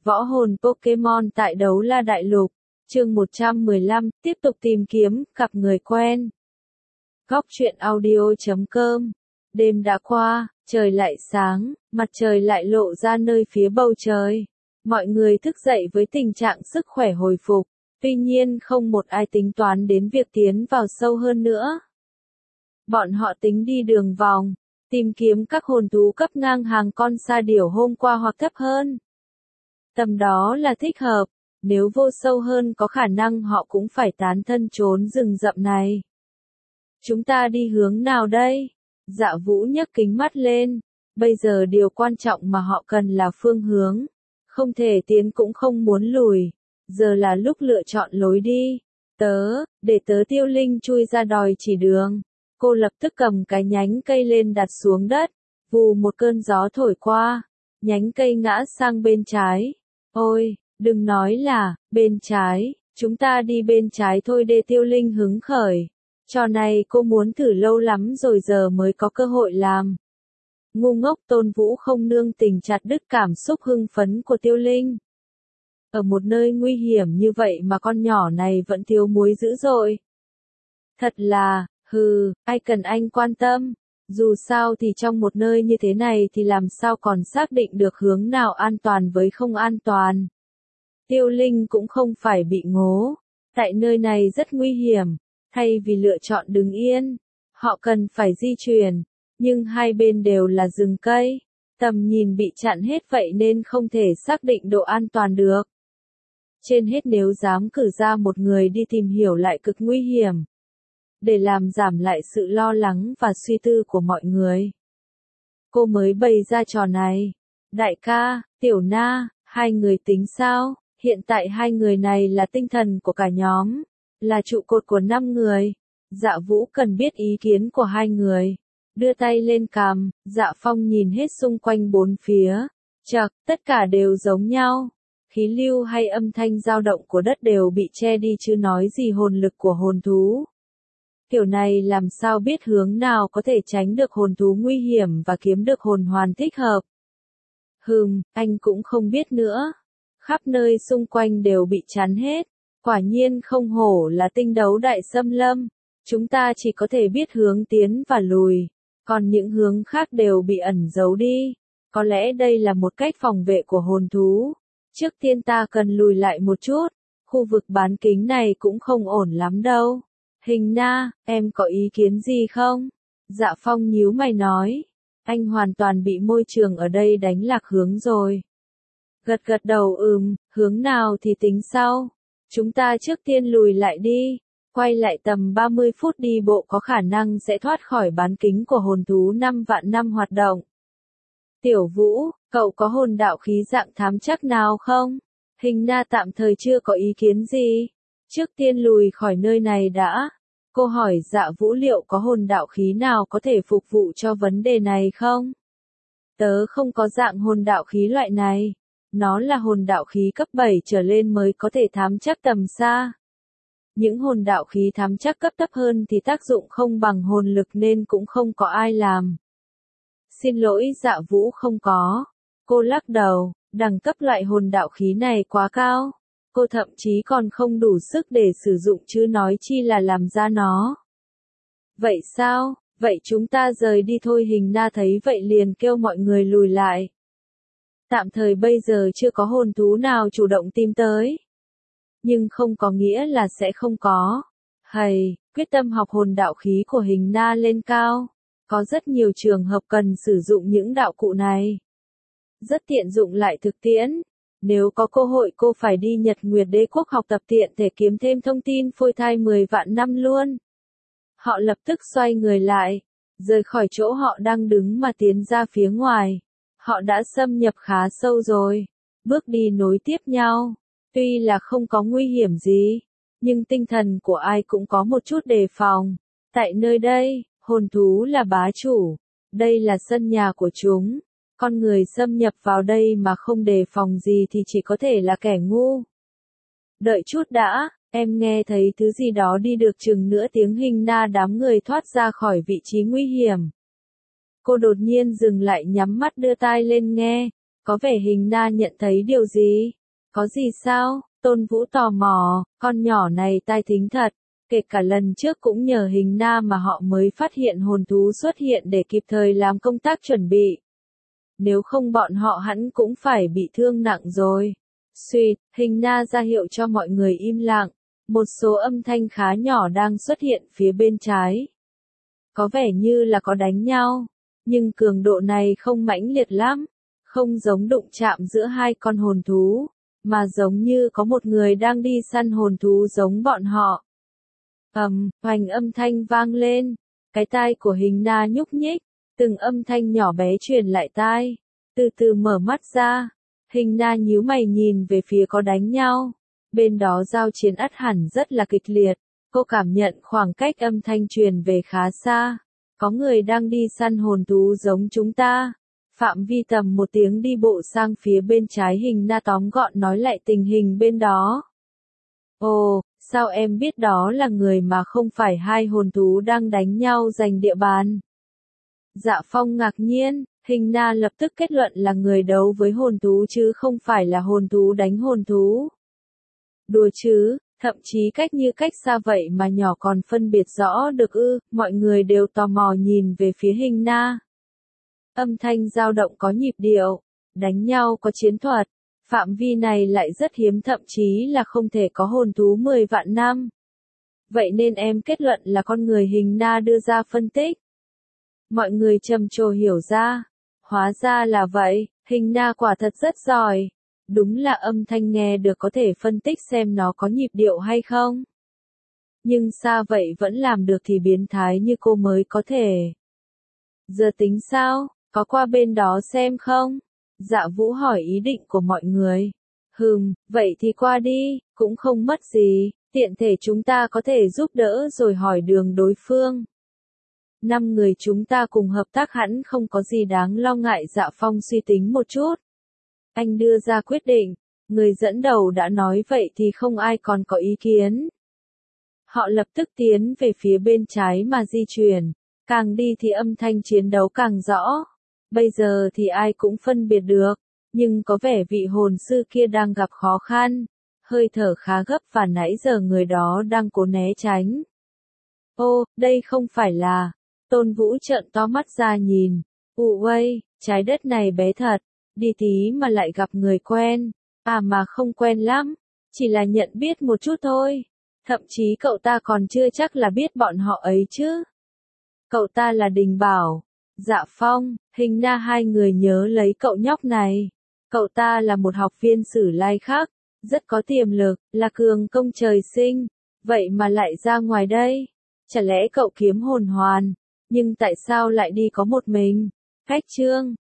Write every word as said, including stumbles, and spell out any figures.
Võ hồn Pokemon tại Đấu La Đại Lục, chương một trăm mười lăm, tiếp tục tìm kiếm, gặp người quen. Góc truyện audio chấm com. Đêm đã qua, trời lại sáng, mặt trời lại lộ ra nơi phía bầu trời. Mọi người thức dậy với tình trạng sức khỏe hồi phục, tuy nhiên không một ai tính toán đến việc tiến vào sâu hơn nữa. Bọn họ tính đi đường vòng, tìm kiếm các hồn thú cấp ngang hàng con sa điểu hôm qua hoặc thấp hơn. Tầm đó là thích hợp, nếu vô sâu hơn có khả năng họ cũng phải tán thân trốn rừng rậm này. Chúng ta đi hướng nào đây? Dạ Vũ nhấc kính mắt lên, bây giờ điều quan trọng mà họ cần là phương hướng. Không thể tiến cũng không muốn lùi, giờ là lúc lựa chọn lối đi. Tớ, để tớ Tiêu Linh chui ra đòi chỉ đường. Cô lập tức cầm cái nhánh cây lên đặt xuống đất, vù một cơn gió thổi qua, nhánh cây ngã sang bên trái. Ôi, đừng nói là, bên trái, chúng ta đi bên trái thôi để Tiêu Linh hứng khởi. Trò này cô muốn thử lâu lắm rồi giờ mới có cơ hội làm. Ngu ngốc Tôn Vũ không nương tình chặt đứt cảm xúc hưng phấn của Tiêu Linh. Ở một nơi nguy hiểm như vậy mà con nhỏ này vẫn thiếu muối dữ dội. Thật là, hừ, ai cần anh quan tâm. Dù sao thì trong một nơi như thế này thì làm sao còn xác định được hướng nào an toàn với không an toàn. Tiêu Linh cũng không phải bị ngố. Tại nơi này rất nguy hiểm. Thay vì lựa chọn đứng yên, họ cần phải di chuyển. Nhưng hai bên đều là rừng cây. Tầm nhìn bị chặn hết vậy nên không thể xác định độ an toàn được. Trên hết nếu dám cử ra một người đi tìm hiểu lại cực nguy hiểm. Để làm giảm lại sự lo lắng và suy tư của mọi người. Cô mới bày ra trò này. Đại ca, Tiểu Na, hai người tính sao? Hiện tại hai người này là tinh thần của cả nhóm. Là trụ cột của năm người. Dạ Vũ cần biết ý kiến của hai người. Đưa tay lên cằm, Dạ Phong nhìn hết xung quanh bốn phía. Chậc, tất cả đều giống nhau. Khí lưu hay âm thanh dao động của đất đều bị che đi chứ nói gì hồn lực của hồn thú. Kiểu này làm sao biết hướng nào có thể tránh được hồn thú nguy hiểm và kiếm được hồn hoàn thích hợp. Hừm, anh cũng không biết nữa. Khắp nơi xung quanh đều bị chắn hết. Quả nhiên không hổ là tinh đấu đại xâm lâm. Chúng ta chỉ có thể biết hướng tiến và lùi. Còn những hướng khác đều bị ẩn giấu đi. Có lẽ đây là một cách phòng vệ của hồn thú. Trước tiên ta cần lùi lại một chút. Khu vực bán kính này cũng không ổn lắm đâu. Hình Na, em có ý kiến gì không? Dạ Phong nhíu mày nói. Anh hoàn toàn bị môi trường ở đây đánh lạc hướng rồi. Gật gật đầu ừm, hướng nào thì tính sau. Chúng ta trước tiên lùi lại đi. Quay lại tầm ba mươi phút đi bộ có khả năng sẽ thoát khỏi bán kính của hồn thú năm vạn năm hoạt động. Tiểu Vũ, cậu có hồn đạo khí dạng thám chắc nào không? Hình Na tạm thời chưa có ý kiến gì. Trước tiên lùi khỏi nơi này đã. Cô hỏi Dạ Vũ liệu có hồn đạo khí nào có thể phục vụ cho vấn đề này không? Tớ không có dạng hồn đạo khí loại này. Nó là hồn đạo khí cấp bảy trở lên mới có thể thám chắc tầm xa. Những hồn đạo khí thám chắc cấp thấp hơn thì tác dụng không bằng hồn lực nên cũng không có ai làm. Xin lỗi Dạ Vũ không có. Cô lắc đầu, đẳng cấp loại hồn đạo khí này quá cao. Cô thậm chí còn không đủ sức để sử dụng chứ nói chi là làm ra nó. Vậy sao? Vậy chúng ta rời đi thôi. Hình Na thấy vậy liền kêu mọi người lùi lại. Tạm thời bây giờ chưa có hồn thú nào chủ động tìm tới. Nhưng không có nghĩa là sẽ không có. Hầy, quyết tâm học hồn đạo khí của Hình Na lên cao. Có rất nhiều trường hợp cần sử dụng những đạo cụ này. Rất tiện dụng lại thực tiễn. Nếu có cơ hội cô phải đi Nhật Nguyệt Đế Quốc học tập tiện thể kiếm thêm thông tin phôi thai mười vạn năm luôn. Họ lập tức xoay người lại, rời khỏi chỗ họ đang đứng mà tiến ra phía ngoài. Họ đã xâm nhập khá sâu rồi. Bước đi nối tiếp nhau. Tuy là không có nguy hiểm gì, nhưng tinh thần của ai cũng có một chút đề phòng. Tại nơi đây, hồn thú là bá chủ. Đây là sân nhà của chúng. Con người xâm nhập vào đây mà không đề phòng gì thì chỉ có thể là kẻ ngu. Đợi chút đã, em nghe thấy thứ gì đó đi được chừng nửa tiếng. Hình Na đám người thoát ra khỏi vị trí nguy hiểm. Cô đột nhiên dừng lại nhắm mắt đưa tai lên nghe. Có vẻ Hình Na nhận thấy điều gì? Có gì sao? Tôn Vũ tò mò, con nhỏ này tai thính thật. Kể cả lần trước cũng nhờ Hình Na mà họ mới phát hiện hồn thú xuất hiện để kịp thời làm công tác chuẩn bị. Nếu không bọn họ hẳn cũng phải bị thương nặng rồi. Suýt, Hình Na ra hiệu cho mọi người im lặng. Một số âm thanh khá nhỏ đang xuất hiện phía bên trái. Có vẻ như là có đánh nhau, nhưng cường độ này không mãnh liệt lắm, không giống đụng chạm giữa hai con hồn thú, mà giống như có một người đang đi săn hồn thú giống bọn họ. Ầm, hoành âm thanh vang lên, cái tai của Hình Na nhúc nhích, từng âm thanh nhỏ bé truyền lại tai, từ từ mở mắt ra, Hình Na nhíu mày nhìn về phía có đánh nhau, bên đó giao chiến ắt hẳn rất là kịch liệt, cô cảm nhận khoảng cách âm thanh truyền về khá xa, có người đang đi săn hồn thú giống chúng ta. Phạm vi tầm một tiếng đi bộ sang phía bên trái Hình Na tóm gọn nói lại tình hình bên đó. Ồ, sao em biết đó là người mà không phải hai hồn thú đang đánh nhau giành địa bàn? Dạ Phong ngạc nhiên, Hình Na lập tức kết luận là người đấu với hồn thú chứ không phải là hồn thú đánh hồn thú. Đùa chứ, thậm chí cách như cách xa vậy mà nhỏ còn phân biệt rõ được ư, mọi người đều tò mò nhìn về phía Hình Na. Âm thanh dao động có nhịp điệu, đánh nhau có chiến thuật, phạm vi này lại rất hiếm thậm chí là không thể có hồn thú mười vạn năm. Vậy nên em kết luận là con người Hình Na đưa ra phân tích. Mọi người trầm trồ hiểu ra, hóa ra là vậy, Hình Na quả thật rất giỏi. Đúng là âm thanh nghe được có thể phân tích xem nó có nhịp điệu hay không. Nhưng sao vậy vẫn làm được thì biến thái như cô mới có thể. Giờ tính sao? Có qua bên đó xem không? Dạ Vũ hỏi ý định của mọi người. Hừm, vậy thì qua đi, cũng không mất gì, tiện thể chúng ta có thể giúp đỡ rồi hỏi đường đối phương. Năm người chúng ta cùng hợp tác hẳn không có gì đáng lo ngại. Dạ Phong suy tính một chút. Anh đưa ra quyết định, người dẫn đầu đã nói vậy thì không ai còn có ý kiến. Họ lập tức tiến về phía bên trái mà di chuyển, càng đi thì âm thanh chiến đấu càng rõ. Bây giờ thì ai cũng phân biệt được, nhưng có vẻ vị hồn sư kia đang gặp khó khăn, hơi thở khá gấp và nãy giờ người đó đang cố né tránh. Ô, đây không phải là, Tôn Vũ trợn to mắt ra nhìn, ụ uây, trái đất này bé thật, đi tí mà lại gặp người quen, à mà không quen lắm, chỉ là nhận biết một chút thôi, thậm chí cậu ta còn chưa chắc là biết bọn họ ấy chứ. Cậu ta là Đình Bảo. Dạ Phong, Hình Na hai người nhớ lấy cậu nhóc này. Cậu ta là một học viên Sử Lai khác, rất có tiềm lực, là cường công trời sinh. Vậy mà lại ra ngoài đây? Chả lẽ cậu kiếm hồn hoàn? Nhưng tại sao lại đi có một mình? Cách Trương,